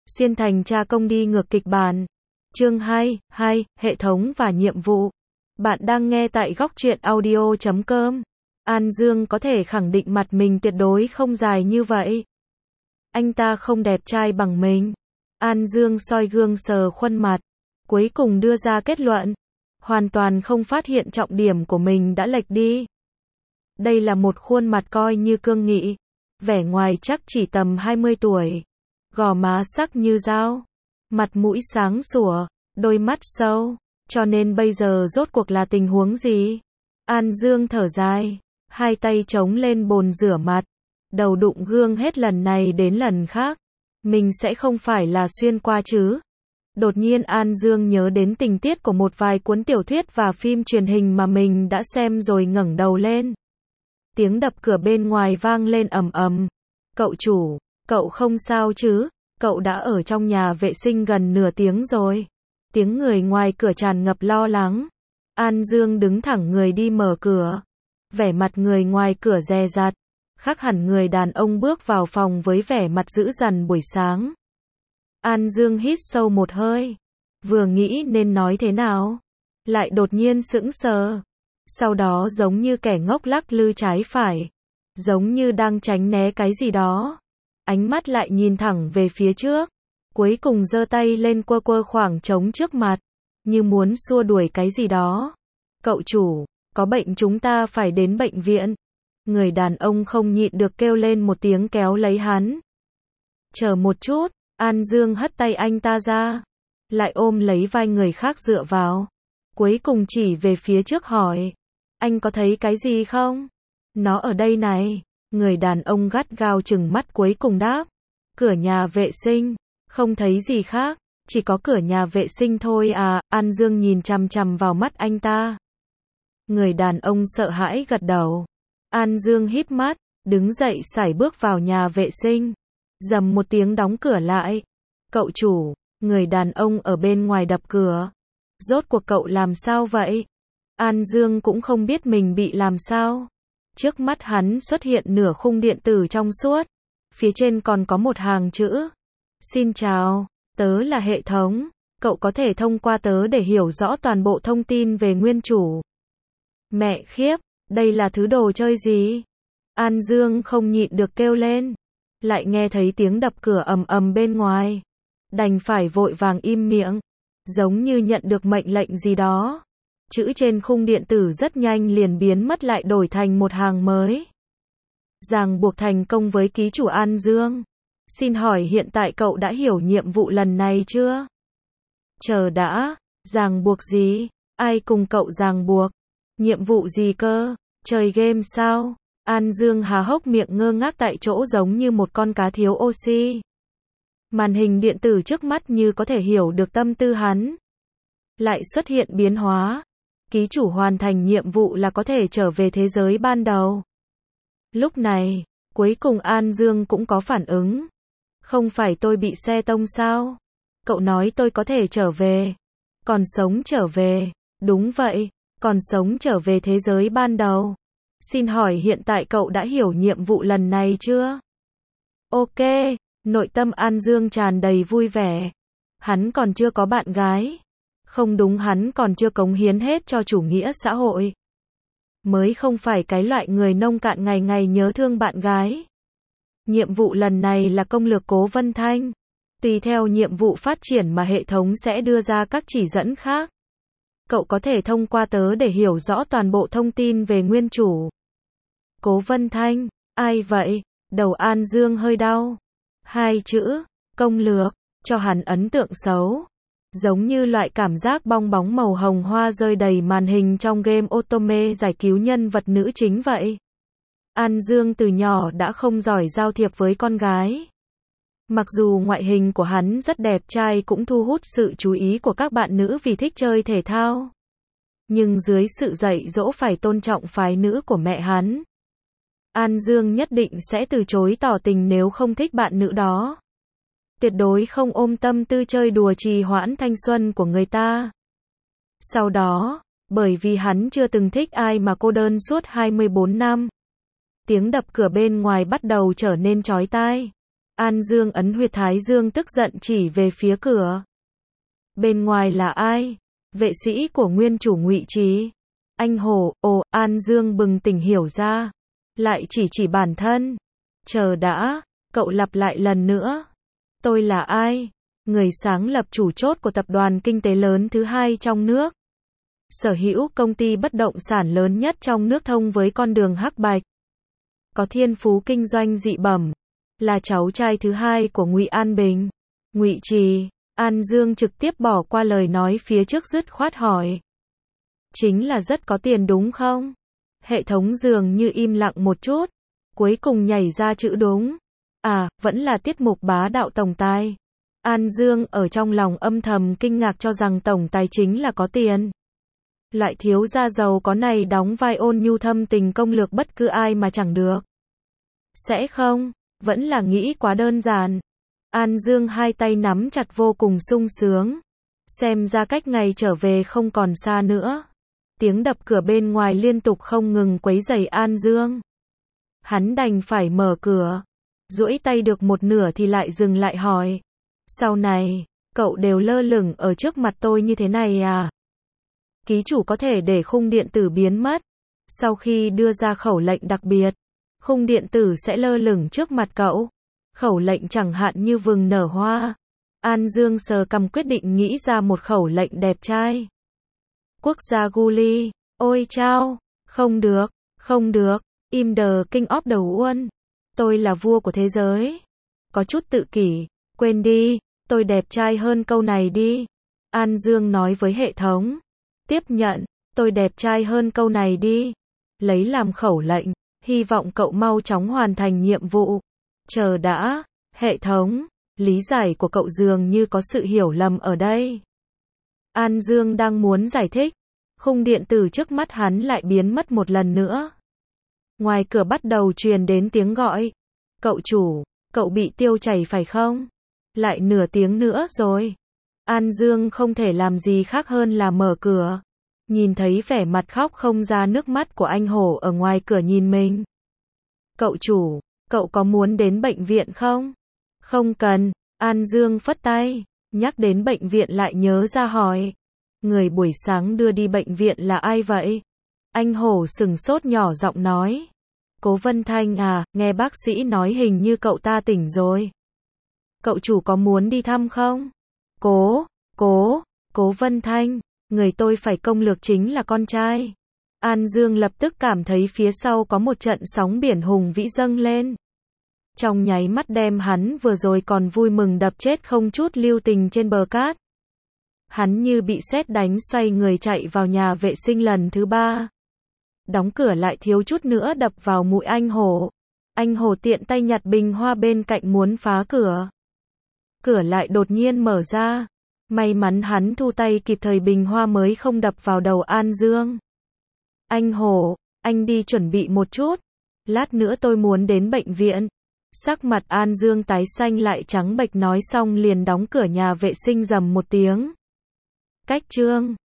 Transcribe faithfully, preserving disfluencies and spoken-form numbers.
Xuyên thành tra công đi ngược kịch bản. Chương hai, hai, hệ thống và nhiệm vụ. Bạn đang nghe tại góc truyện audio chấm com. An Dương có thể khẳng định mặt mình tuyệt đối không dài như vậy. Anh ta không đẹp trai bằng mình. An Dương soi gương sờ khuôn mặt, cuối cùng đưa ra kết luận. Hoàn toàn không phát hiện trọng điểm của mình đã lệch đi. Đây là một khuôn mặt coi như cương nghị. Vẻ ngoài chắc chỉ tầm hai mươi tuổi. Gò má sắc như dao. Mặt mũi sáng sủa, đôi mắt sâu. Cho nên bây giờ rốt cuộc là tình huống gì? An Dương thở dài, hai tay chống lên bồn rửa mặt. Đầu đụng gương hết lần này đến lần khác. Mình sẽ không phải là xuyên qua chứ? Đột nhiên An Dương nhớ đến tình tiết của một vài cuốn tiểu thuyết và phim truyền hình mà mình đã xem rồi ngẩng đầu lên. Tiếng đập cửa bên ngoài vang lên ầm ầm. Cậu chủ, cậu không sao chứ? Cậu đã ở trong nhà vệ sinh gần nửa tiếng rồi. Tiếng người ngoài cửa tràn ngập lo lắng. An Dương đứng thẳng người đi mở cửa. Vẻ mặt người ngoài cửa dè dặt. Khác hẳn người đàn ông bước vào phòng với vẻ mặt dữ dằn buổi sáng. An Dương hít sâu một hơi. Vừa nghĩ nên nói thế nào. Lại đột nhiên sững sờ. Sau đó giống như kẻ ngốc lắc lư trái phải. Giống như đang tránh né cái gì đó. Ánh mắt lại nhìn thẳng về phía trước. Cuối cùng giơ tay lên quơ quơ khoảng trống trước mặt. Như muốn xua đuổi cái gì đó. Cậu chủ, có bệnh chúng ta phải đến bệnh viện. Người đàn ông không nhịn được kêu lên một tiếng kéo lấy hắn. Chờ một chút, An Dương hất tay anh ta ra. Lại ôm lấy vai người khác dựa vào. Cuối cùng chỉ về phía trước hỏi. Anh có thấy cái gì không? Nó ở đây này. Người đàn ông gắt gao chừng mắt cuối cùng đáp. Cửa nhà vệ sinh. Không thấy gì khác. Chỉ có cửa nhà vệ sinh thôi à. An Dương nhìn chằm chằm vào mắt anh ta. Người đàn ông sợ hãi gật đầu. An Dương híp mắt. Đứng dậy sải bước vào nhà vệ sinh. Dầm một tiếng đóng cửa lại. Cậu chủ. Người đàn ông ở bên ngoài đập cửa. Rốt cuộc cậu làm sao vậy? An Dương cũng không biết mình bị làm sao. Trước mắt hắn xuất hiện nửa khung điện tử trong suốt. Phía trên còn có một hàng chữ. Xin chào, tớ là hệ thống. Cậu có thể thông qua tớ để hiểu rõ toàn bộ thông tin về nguyên chủ. Mẹ khiếp, đây là thứ đồ chơi gì? An Dương không nhịn được kêu lên. Lại nghe thấy tiếng đập cửa ầm ầm bên ngoài. Đành phải vội vàng im miệng. Giống như nhận được mệnh lệnh gì đó. Chữ trên khung điện tử rất nhanh liền biến mất lại đổi thành một hàng mới. Ràng buộc thành công với ký chủ An Dương. Xin hỏi hiện tại cậu đã hiểu nhiệm vụ lần này chưa? Chờ đã, ràng buộc gì? Ai cùng cậu ràng buộc? Nhiệm vụ gì cơ? Chơi game sao? An Dương há hốc miệng ngơ ngác tại chỗ giống như một con cá thiếu oxy. Màn hình điện tử trước mắt như có thể hiểu được tâm tư hắn. Lại xuất hiện biến hóa. Ký chủ hoàn thành nhiệm vụ là có thể trở về thế giới ban đầu. Lúc này, cuối cùng An Dương cũng có phản ứng. Không phải tôi bị xe tông sao? Cậu nói tôi có thể trở về. Còn sống trở về. Đúng vậy, còn sống trở về thế giới ban đầu. Xin hỏi hiện tại cậu đã hiểu nhiệm vụ lần này chưa? Ok, nội tâm An Dương tràn đầy vui vẻ. Hắn còn chưa có bạn gái. Không đúng, hắn còn chưa cống hiến hết cho chủ nghĩa xã hội. Mới không phải cái loại người nông cạn ngày ngày nhớ thương bạn gái. Nhiệm vụ lần này là công lược Cố Vân Thanh. Tùy theo nhiệm vụ phát triển mà hệ thống sẽ đưa ra các chỉ dẫn khác. Cậu có thể thông qua tớ để hiểu rõ toàn bộ thông tin về nguyên chủ. Cố Vân Thanh, ai vậy? Đầu An Dương hơi đau. Hai chữ, công lược, cho hắn ấn tượng xấu. Giống như loại cảm giác bong bóng màu hồng hoa rơi đầy màn hình trong game Otome giải cứu nhân vật nữ chính vậy. An Dương từ nhỏ đã không giỏi giao thiệp với con gái. Mặc dù ngoại hình của hắn rất đẹp trai cũng thu hút sự chú ý của các bạn nữ vì thích chơi thể thao. Nhưng dưới sự dạy dỗ phải tôn trọng phái nữ của mẹ hắn, An Dương nhất định sẽ từ chối tỏ tình nếu không thích bạn nữ đó. Tuyệt đối không ôm tâm tư chơi đùa trì hoãn thanh xuân của người ta. Sau đó, bởi vì hắn chưa từng thích ai mà cô đơn suốt hai mươi bốn năm. Tiếng đập cửa bên ngoài bắt đầu trở nên chói tai. An Dương ấn huyệt thái dương tức giận chỉ về phía cửa. Bên ngoài là ai? Vệ sĩ của nguyên chủ Ngụy Trì. Anh Hổ, ồ, An Dương bừng tỉnh hiểu ra. Lại chỉ chỉ bản thân. Chờ đã, cậu lặp lại lần nữa. Tôi là ai? Người sáng lập chủ chốt của tập đoàn kinh tế lớn thứ hai trong nước. Sở hữu công ty bất động sản lớn nhất trong nước thông với con đường hắc bạch. Có thiên phú kinh doanh dị bẩm. Là cháu trai thứ hai của Ngụy An Bình. Ngụy Trì. An Dương trực tiếp bỏ qua lời nói phía trước dứt khoát hỏi. Chính là rất có tiền đúng không? Hệ thống dường như im lặng một chút. Cuối cùng nhảy ra chữ đúng. À, vẫn là tiết mục bá đạo tổng tài. An Dương ở trong lòng âm thầm kinh ngạc cho rằng tổng tài chính là có tiền. Loại thiếu gia giàu có này đóng vai ôn nhu thâm tình công lược bất cứ ai mà chẳng được. Sẽ không, vẫn là nghĩ quá đơn giản. An Dương hai tay nắm chặt vô cùng sung sướng. Xem ra cách ngày trở về không còn xa nữa. Tiếng đập cửa bên ngoài liên tục không ngừng quấy rầy An Dương. Hắn đành phải mở cửa. Duỗi tay được một nửa thì lại dừng lại hỏi. Sau này, cậu đều lơ lửng ở trước mặt tôi như thế này à? Ký chủ có thể để khung điện tử biến mất. Sau khi đưa ra khẩu lệnh đặc biệt, khung điện tử sẽ lơ lửng trước mặt cậu. Khẩu lệnh chẳng hạn như vừng nở hoa. An Dương sờ cằm quyết định nghĩ ra một khẩu lệnh đẹp trai. Quốc gia Guli, ôi chao, không được, không được, im the king of the world. Tôi là vua của thế giới. Có chút tự kỷ, quên đi, tôi đẹp trai hơn câu này đi. An Dương nói với hệ thống. Tiếp nhận, tôi đẹp trai hơn câu này đi. Lấy làm khẩu lệnh, hy vọng cậu mau chóng hoàn thành nhiệm vụ. Chờ đã, hệ thống, lý giải của cậu dường như có sự hiểu lầm ở đây. An Dương đang muốn giải thích, khung điện tử trước mắt hắn lại biến mất một lần nữa. Ngoài cửa bắt đầu truyền đến tiếng gọi. Cậu chủ, cậu bị tiêu chảy phải không? Lại nửa tiếng nữa rồi. An Dương không thể làm gì khác hơn là mở cửa. Nhìn thấy vẻ mặt khóc không ra nước mắt của anh Hổ ở ngoài cửa nhìn mình. Cậu chủ, cậu có muốn đến bệnh viện không? Không cần, An Dương phất tay. Nhắc đến bệnh viện lại nhớ ra hỏi. Người buổi sáng đưa đi bệnh viện là ai vậy? Anh Hổ sừng sốt nhỏ giọng nói. Cố Vân Thanh à, nghe bác sĩ nói hình như cậu ta tỉnh rồi. Cậu chủ có muốn đi thăm không? Cố, cố, Cố Vân Thanh, người tôi phải công lược chính là con trai. An Dương lập tức cảm thấy phía sau có một trận sóng biển hùng vĩ dâng lên. Trong nháy mắt đem hắn vừa rồi còn vui mừng đập chết không chút lưu tình trên bờ cát. Hắn như bị sét đánh xoay người chạy vào nhà vệ sinh lần thứ ba. Đóng cửa lại thiếu chút nữa đập vào mũi anh Hổ. Anh Hổ tiện tay nhặt bình hoa bên cạnh muốn phá cửa. Cửa lại đột nhiên mở ra. May mắn hắn thu tay kịp thời bình hoa mới không đập vào đầu An Dương. Anh Hổ, anh đi chuẩn bị một chút. Lát nữa tôi muốn đến bệnh viện. Sắc mặt An Dương tái xanh lại trắng bệch nói xong liền đóng cửa nhà vệ sinh rầm một tiếng. Cách chương